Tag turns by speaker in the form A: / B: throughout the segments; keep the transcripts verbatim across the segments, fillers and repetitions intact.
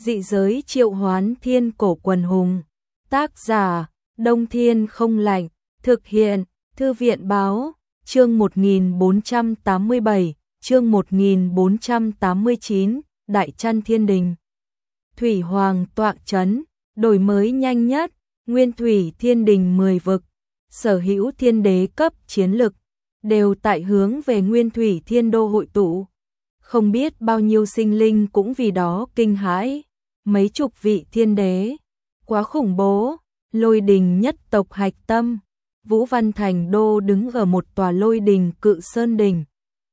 A: Dị giới triệu hoán thiên cổ quần hùng. Tác giả, Đông Thiên không lạnh. Thực hiện, Thư viện báo, chương một nghìn bốn trăm tám mươi bảy, chương một nghìn bốn trăm tám mươi chín, Đại Trăn Thiên Đình. Thủy Hoàng tọa chấn, đổi mới nhanh nhất, Nguyên Thủy Thiên Đình mười vực, sở hữu thiên đế cấp chiến lực, đều tại hướng về Nguyên Thủy Thiên Đô hội tụ. Không biết bao nhiêu sinh linh cũng vì đó kinh hãi, mấy chục vị thiên đế, quá khủng bố. Lôi đình nhất tộc hạch tâm, Vũ Văn Thành Đô đứng ở một tòa lôi đình cự sơn đỉnh.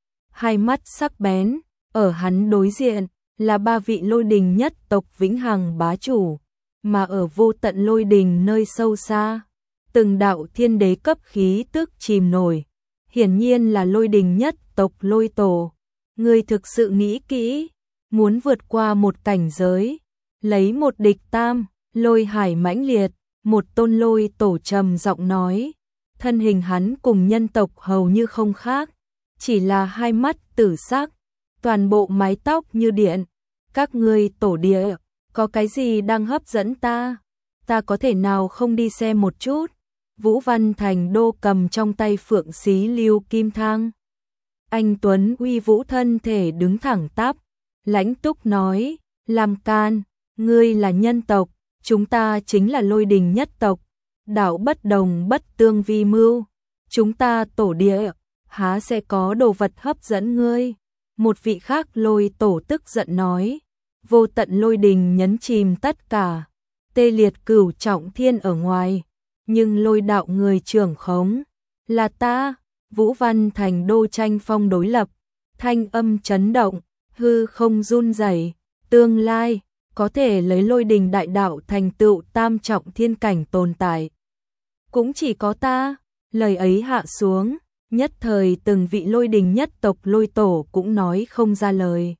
A: Hai mắt sắc bén, ở hắn đối diện là ba vị lôi đình nhất tộc vĩnh hằng bá chủ, mà ở vô tận lôi đình nơi sâu xa, từng đạo thiên đế cấp khí tức chìm nổi, hiển nhiên là lôi đình nhất tộc lôi tổ. Ngươi thực sự nghĩ kỹ, muốn vượt qua một cảnh giới, lấy một địch tam, lôi hải mãnh liệt. Một tôn lôi tổ trầm giọng nói, thân hình hắn cùng nhân tộc hầu như không khác, chỉ là hai mắt tử sắc, toàn bộ mái tóc như điện. Các ngươi tổ địa, có cái gì đang hấp dẫn ta? Ta có thể nào không đi xem một chút? Vũ Văn Thành Đô cầm trong tay phượng xí lưu kim thang. Anh Tuấn uy vũ thân thể đứng thẳng tắp, lãnh túc nói, làm can, ngươi là nhân tộc. Chúng ta chính là lôi đình nhất tộc, đạo bất đồng bất tương vi mưu, chúng ta tổ địa, há sẽ có đồ vật hấp dẫn ngươi. Một vị khác lôi tổ tức giận nói, vô tận lôi đình nhấn chìm tất cả, tê liệt cửu trọng thiên ở ngoài, nhưng lôi đạo người trưởng khống, là ta. Vũ Văn Thành Đô tranh phong đối lập, thanh âm chấn động, hư không run rẩy, tương lai có thể lấy lôi đình đại đạo thành tựu tam trọng thiên cảnh tồn tại. Cũng chỉ có ta, lời ấy hạ xuống, nhất thời từng vị lôi đình nhất tộc lôi tổ cũng nói không ra lời.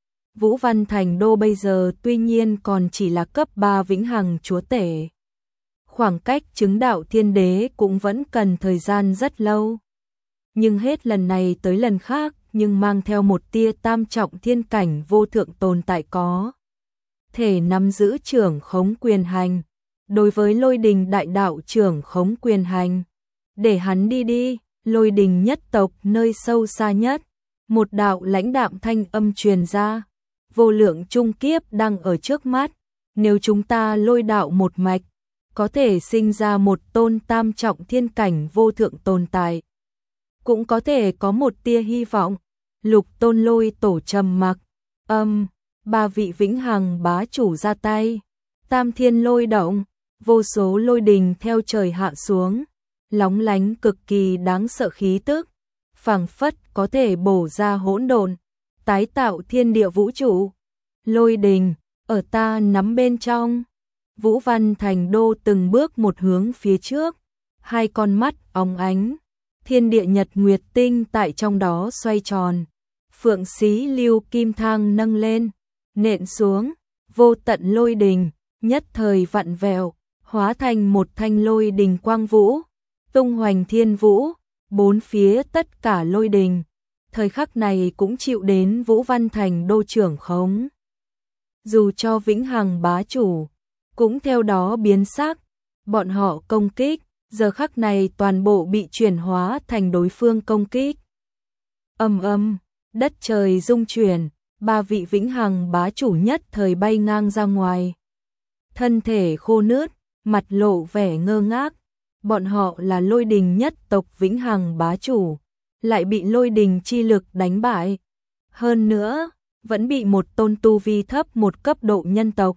A: Vũ Văn Thành Đô bây giờ tuy nhiên còn chỉ là cấp ba vĩnh hằng chúa tể. Khoảng cách chứng đạo thiên đế cũng vẫn cần thời gian rất lâu. Nhưng hết lần này tới lần khác nhưng mang theo một tia tam trọng thiên cảnh vô thượng tồn tại có thể nắm giữ trưởng khống quyền hành, đối với lôi đình đại đạo trưởng khống quyền hành. Để hắn đi đi, lôi đình nhất tộc nơi sâu xa nhất, một đạo lãnh đạm thanh âm truyền ra, vô lượng trung kiếp đang ở trước mắt, nếu chúng ta lôi đạo một mạch, có thể sinh ra một tôn tam trọng thiên cảnh vô thượng tồn tại. Cũng có thể có một tia hy vọng. Lục tôn lôi tổ trầm mặc, âm, ba vị vĩnh hằng bá chủ ra tay, tam thiên lôi động, vô số lôi đình theo trời hạ xuống, lóng lánh cực kỳ đáng sợ khí tức, phảng phất có thể bổ ra hỗn độn, tái tạo thiên địa vũ trụ. Lôi đình, ở ta nắm bên trong. Vũ Văn Thành Đô từng bước một hướng phía trước, hai con mắt óng ánh, thiên địa nhật nguyệt tinh tại trong đó xoay tròn. Phượng xí lưu kim thang nâng lên, nện xuống, vô tận lôi đình, nhất thời vặn vẹo, hóa thành một thanh lôi đình quang vũ, tung hoành thiên vũ, bốn phía tất cả lôi đình. Thời khắc này cũng chịu đến Vũ Văn Thành Đô trưởng khống. Dù cho vĩnh hằng bá chủ, cũng theo đó biến sắc, bọn họ công kích, giờ khắc này toàn bộ bị chuyển hóa thành đối phương công kích. Âm âm. Đất trời rung chuyển, ba vị vĩnh hằng bá chủ nhất thời bay ngang ra ngoài. Thân thể khô nứt, mặt lộ vẻ ngơ ngác. Bọn họ là lôi đình nhất tộc vĩnh hằng bá chủ, lại bị lôi đình chi lực đánh bại. Hơn nữa, vẫn bị một tôn tu vi thấp một cấp độ nhân tộc.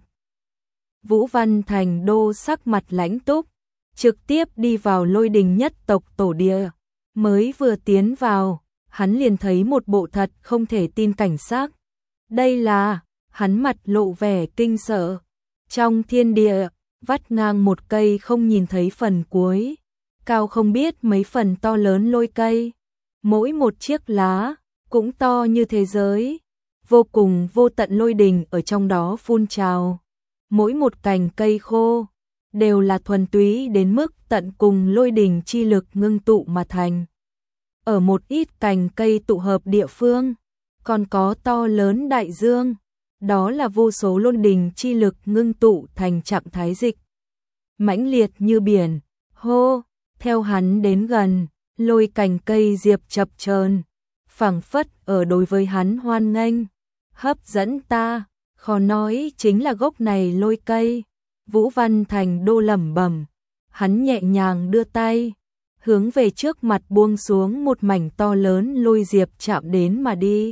A: Vũ Văn Thành Đô sắc mặt lãnh túc, trực tiếp đi vào lôi đình nhất tộc tổ địa. Mới vừa tiến vào, hắn liền thấy một bộ thật không thể tin cảnh sắc. Đây là, hắn mặt lộ vẻ kinh sợ. Trong thiên địa, vắt ngang một cây không nhìn thấy phần cuối, cao không biết mấy phần to lớn lôi cây. Mỗi một chiếc lá, cũng to như thế giới. Vô cùng vô tận lôi đình ở trong đó phun trào. Mỗi một cành cây khô, đều là thuần túy đến mức tận cùng lôi đình chi lực ngưng tụ mà thành. Ở một ít cành cây tụ hợp địa phương, còn có to lớn đại dương, đó là vô số lôi đình chi lực ngưng tụ thành trạng thái dịch. Mãnh liệt như biển, hô, theo hắn đến gần, lôi cành cây diệp chập chờn, phảng phất ở đối với hắn hoan nghênh, hấp dẫn ta, khó nói chính là gốc này lôi cây. Vũ Văn Thành Đô lẩm bẩm, hắn nhẹ nhàng đưa tay, hướng về trước mặt buông xuống một mảnh to lớn lôi diệp chạm đến mà đi.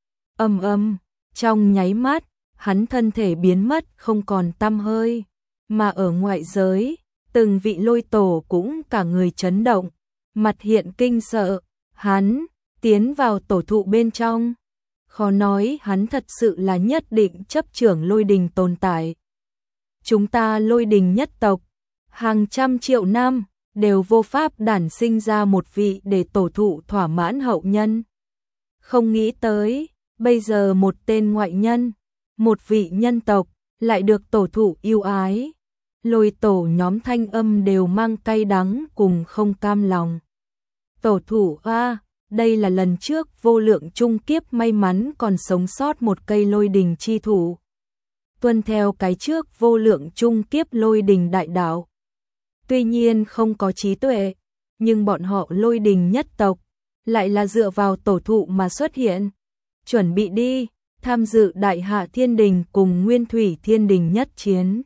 A: Âm âm, trong nháy mắt, hắn thân thể biến mất không còn tăm hơi, mà ở ngoại giới, từng vị lôi tổ cũng cả người chấn động, mặt hiện kinh sợ, hắn tiến vào tổ thụ bên trong. Khó nói hắn thật sự là nhất định chấp trưởng lôi đình tồn tại. Chúng ta lôi đình nhất tộc, hàng trăm triệu năm, đều vô pháp đản sinh ra một vị để tổ thụ thỏa mãn hậu nhân. Không nghĩ tới, bây giờ một tên ngoại nhân, một vị nhân tộc, lại được tổ thụ yêu ái. Lôi tổ nhóm thanh âm đều mang cay đắng cùng không cam lòng. Tổ thụ a, đây là lần trước vô lượng chung kiếp may mắn còn sống sót một cây lôi đình chi thủ. Tuân theo cái trước vô lượng chung kiếp lôi đình đại đạo. Tuy nhiên không có trí tuệ, nhưng bọn họ lôi đình nhất tộc, lại là dựa vào tổ thụ mà xuất hiện. Chuẩn bị đi, tham dự đại hạ thiên đình cùng nguyên thủy thiên đình nhất chiến.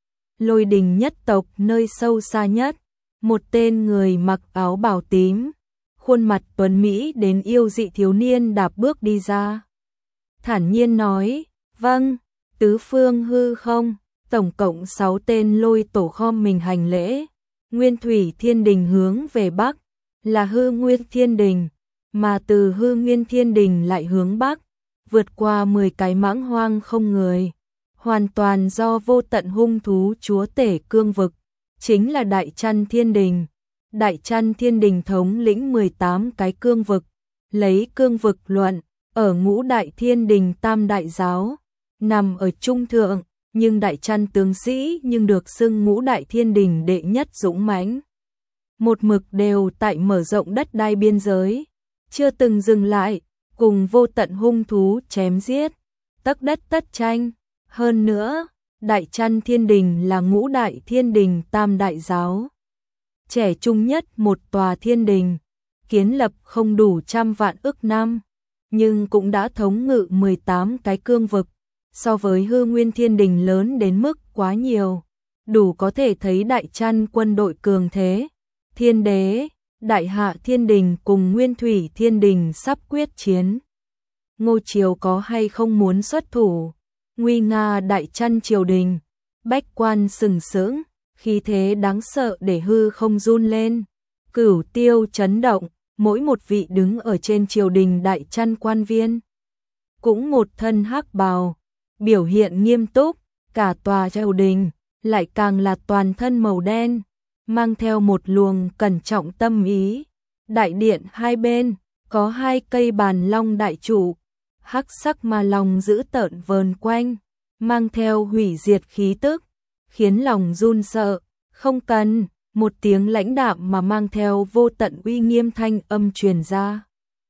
A: Lôi đình nhất tộc nơi sâu xa nhất, một tên người mặc áo bào tím, khuôn mặt tuấn Mỹ đến yêu dị thiếu niên đạp bước đi ra. Thản nhiên nói, vâng, tứ phương hư không, tổng cộng sáu tên lôi tổ khom mình hành lễ. Nguyên thủy thiên đình hướng về Bắc, là hư nguyên thiên đình, mà từ hư nguyên thiên đình lại hướng Bắc, vượt qua mười cái mãng hoang không người. Hoàn toàn do vô tận hung thú chúa tể cương vực, chính là Đại Chăn Thiên Đình. Đại Chăn Thiên Đình thống lĩnh mười tám cái cương vực, lấy cương vực luận, ở ngũ đại thiên đình tam đại giáo, nằm ở trung thượng, nhưng Đại Chăn tướng sĩ nhưng được xưng ngũ đại thiên đình đệ nhất dũng mãnh. Một mực đều tại mở rộng đất đai biên giới, chưa từng dừng lại, cùng vô tận hung thú chém giết, tấc đất tất tranh. Hơn nữa, Đại Chăn Thiên Đình là ngũ đại thiên đình tam đại giáo. Trẻ trung nhất một tòa thiên đình, kiến lập không đủ trăm vạn ức năm, nhưng cũng đã thống ngự mười tám cái cương vực, so với hư nguyên thiên đình lớn đến mức quá nhiều, đủ có thể thấy Đại Chăn quân đội cường thế. Thiên đế, Đại Hạ Thiên Đình cùng Nguyên Thủy Thiên Đình sắp quyết chiến. Ngô Triều có hay không muốn xuất thủ? Nguy nga Đại Chăn triều đình, bách quan sừng sững, khí thế đáng sợ để hư không run lên. Cửu tiêu chấn động, mỗi một vị đứng ở trên triều đình Đại Chăn quan viên, cũng một thân hắc bào, biểu hiện nghiêm túc, cả tòa triều đình, lại càng là toàn thân màu đen, mang theo một luồng cẩn trọng tâm ý. Đại điện hai bên, có hai cây bàn long đại trụ, hắc sắc ma long giữ tợn vờn quanh, mang theo hủy diệt khí tức, khiến lòng run sợ. Không cần, một tiếng lãnh đạm mà mang theo vô tận uy nghiêm thanh âm truyền ra.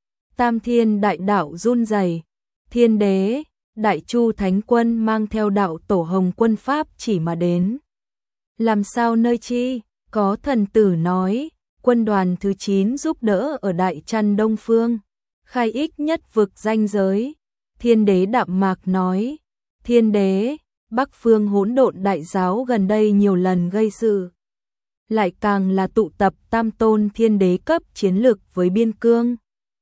A: Tam thiên đại đạo run rẩy, thiên đế, Đại Chu Thánh Quân mang theo đạo tổ hồng quân pháp chỉ mà đến. Làm sao nơi chi? Có thần tử nói, quân đoàn thứ chín giúp đỡ ở Đại Chăn Đông Phương, khai ích nhất vực ranh giới. Thiên đế đạm mạc nói, thiên đế, Bắc phương hỗn độn đại giáo gần đây nhiều lần gây sự, lại càng là tụ tập tam tôn thiên đế cấp chiến lực với biên cương.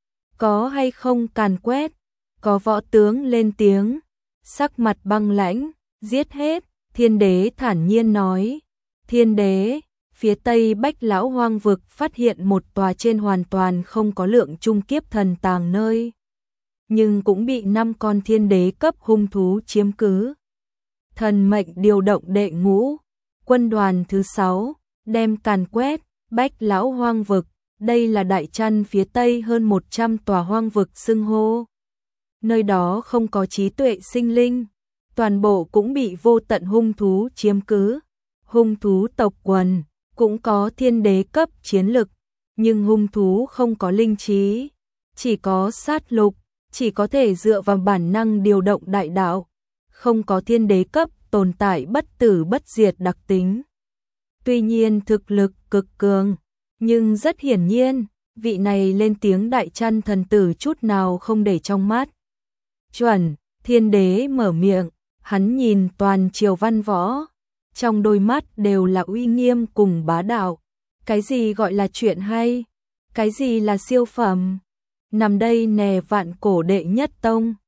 A: Có hay không càn quét? Có võ tướng lên tiếng, sắc mặt băng lãnh, giết hết. Thiên đế thản nhiên nói, thiên đế, phía tây Bách Lão Hoang vực phát hiện một tòa trên hoàn toàn không có lượng trung kiếp thần tàng nơi, nhưng cũng bị năm con thiên đế cấp hung thú chiếm cứ. Thần mệnh điều động đệ ngũ, quân đoàn thứ sáu, đem càn quét Bách Lão Hoang vực. Đây là Đại Chăn phía tây hơn một trăm tòa hoang vực xưng hô. Nơi đó không có trí tuệ sinh linh, toàn bộ cũng bị vô tận hung thú chiếm cứ. Hung thú tộc quần cũng có thiên đế cấp chiến lực, nhưng hung thú không có linh trí, chỉ có sát lục, chỉ có thể dựa vào bản năng điều động đại đạo, không có thiên đế cấp tồn tại bất tử bất diệt đặc tính. Tuy nhiên thực lực cực cường, nhưng rất hiển nhiên, vị này lên tiếng đại chân thần tử chút nào không để trong mắt. Chuẩn, thiên đế mở miệng, hắn nhìn toàn triều văn võ, trong đôi mắt đều là uy nghiêm cùng bá đạo. Cái gì gọi là chuyện hay? Cái gì là siêu phẩm? Nằm đây nè vạn cổ đệ nhất tông.